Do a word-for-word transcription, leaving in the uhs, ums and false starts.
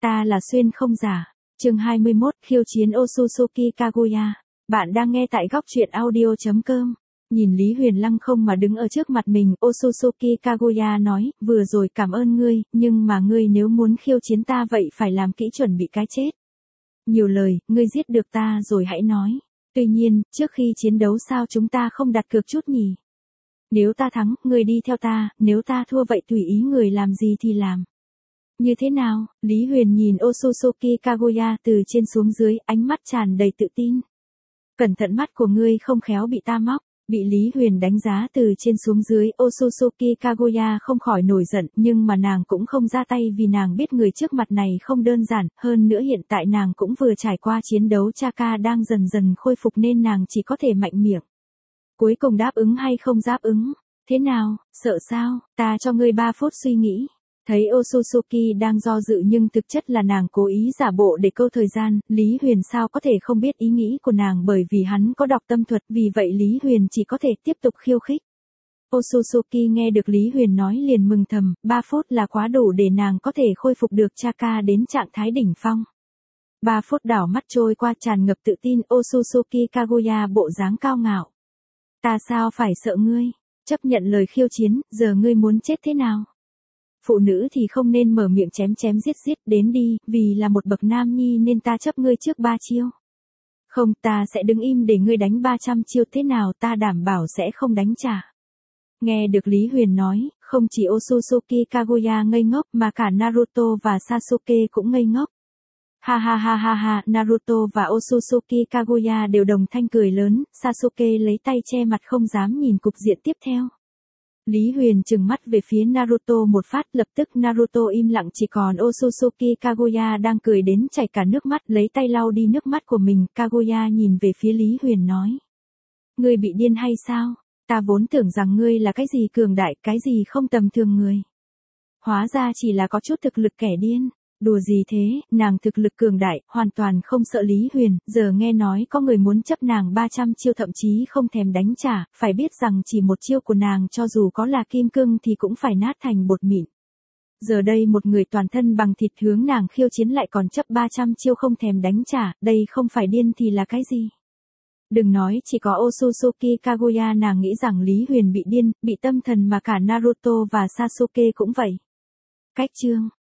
Ta là xuyên không giả. Chương hai mươi mốt, khiêu chiến Otsutsuki Kaguya. Bạn đang nghe tại góc truyện audio chấm com. Nhìn Lý Huyền lăng không mà đứng ở trước mặt mình, Otsutsuki Kaguya nói, vừa rồi cảm ơn ngươi, nhưng mà ngươi nếu muốn khiêu chiến ta vậy phải làm kỹ chuẩn bị cái chết. Nhiều lời, ngươi giết được ta rồi hãy nói. Tuy nhiên, trước khi chiến đấu sao chúng ta không đặt cược chút nhỉ? Nếu ta thắng, ngươi đi theo ta, nếu ta thua vậy tùy ý người làm gì thì làm. Như thế nào? Lý Huyền nhìn Otsutsuki Kaguya từ trên xuống dưới, ánh mắt tràn đầy tự tin. Cẩn thận mắt của ngươi không khéo bị ta móc. Bị Lý Huyền đánh giá từ trên xuống dưới, Otsutsuki Kaguya không khỏi nổi giận, nhưng mà nàng cũng không ra tay vì nàng biết người trước mặt này không đơn giản, hơn nữa hiện tại nàng cũng vừa trải qua chiến đấu Chaka đang dần dần khôi phục nên nàng chỉ có thể mạnh miệng. Cuối cùng đáp ứng hay không đáp ứng? Thế nào, sợ sao? Ta cho ngươi ba phút suy nghĩ. Thấy Otsutsuki đang do dự nhưng thực chất là nàng cố ý giả bộ để câu thời gian, Lý Huyền sao có thể không biết ý nghĩ của nàng bởi vì hắn có đọc tâm thuật, vì vậy Lý Huyền chỉ có thể tiếp tục khiêu khích. Otsutsuki nghe được Lý Huyền nói liền mừng thầm, ba phút là quá đủ để nàng có thể khôi phục được Chaka đến trạng thái đỉnh phong. ba phút đảo mắt trôi qua tràn ngập tự tin, Otsutsuki Kaguya bộ dáng cao ngạo. Ta sao phải sợ ngươi? Chấp nhận lời khiêu chiến, giờ ngươi muốn chết thế nào? Phụ nữ thì không nên mở miệng chém chém giết giết, đến đi, vì là một bậc nam nhi nên ta chấp ngươi trước ba chiêu. Không, ta sẽ đứng im để ngươi đánh ba trăm chiêu, thế nào ta đảm bảo sẽ không đánh trả. Nghe được Lý Huyền nói, không chỉ Otsutsuki Kaguya ngây ngốc mà cả Naruto và Sasuke cũng ngây ngốc. Ha ha ha ha ha, Naruto và Otsutsuki Kaguya đều đồng thanh cười lớn, Sasuke lấy tay che mặt không dám nhìn cục diện tiếp theo. Lý Huyền trừng mắt về phía Naruto một phát, lập tức Naruto im lặng, chỉ còn Otsutsuki Kaguya đang cười đến chảy cả nước mắt, lấy tay lau đi nước mắt của mình. Kaguya nhìn về phía Lý Huyền nói. Ngươi bị điên hay sao? Ta vốn tưởng rằng ngươi là cái gì cường đại, cái gì không tầm thường người. Hóa ra chỉ là có chút thực lực kẻ điên. Đùa gì thế, nàng thực lực cường đại, hoàn toàn không sợ Lý Huyền, giờ nghe nói có người muốn chấp nàng ba trăm chiêu thậm chí không thèm đánh trả, phải biết rằng chỉ một chiêu của nàng cho dù có là kim cương thì cũng phải nát thành bột mịn. Giờ đây một người toàn thân bằng thịt hướng nàng khiêu chiến lại còn chấp ba trăm chiêu không thèm đánh trả, đây không phải điên thì là cái gì? Đừng nói chỉ có Otsutsuki Kaguya nàng nghĩ rằng Lý Huyền bị điên, bị tâm thần mà cả Naruto và Sasuke cũng vậy. Cách chương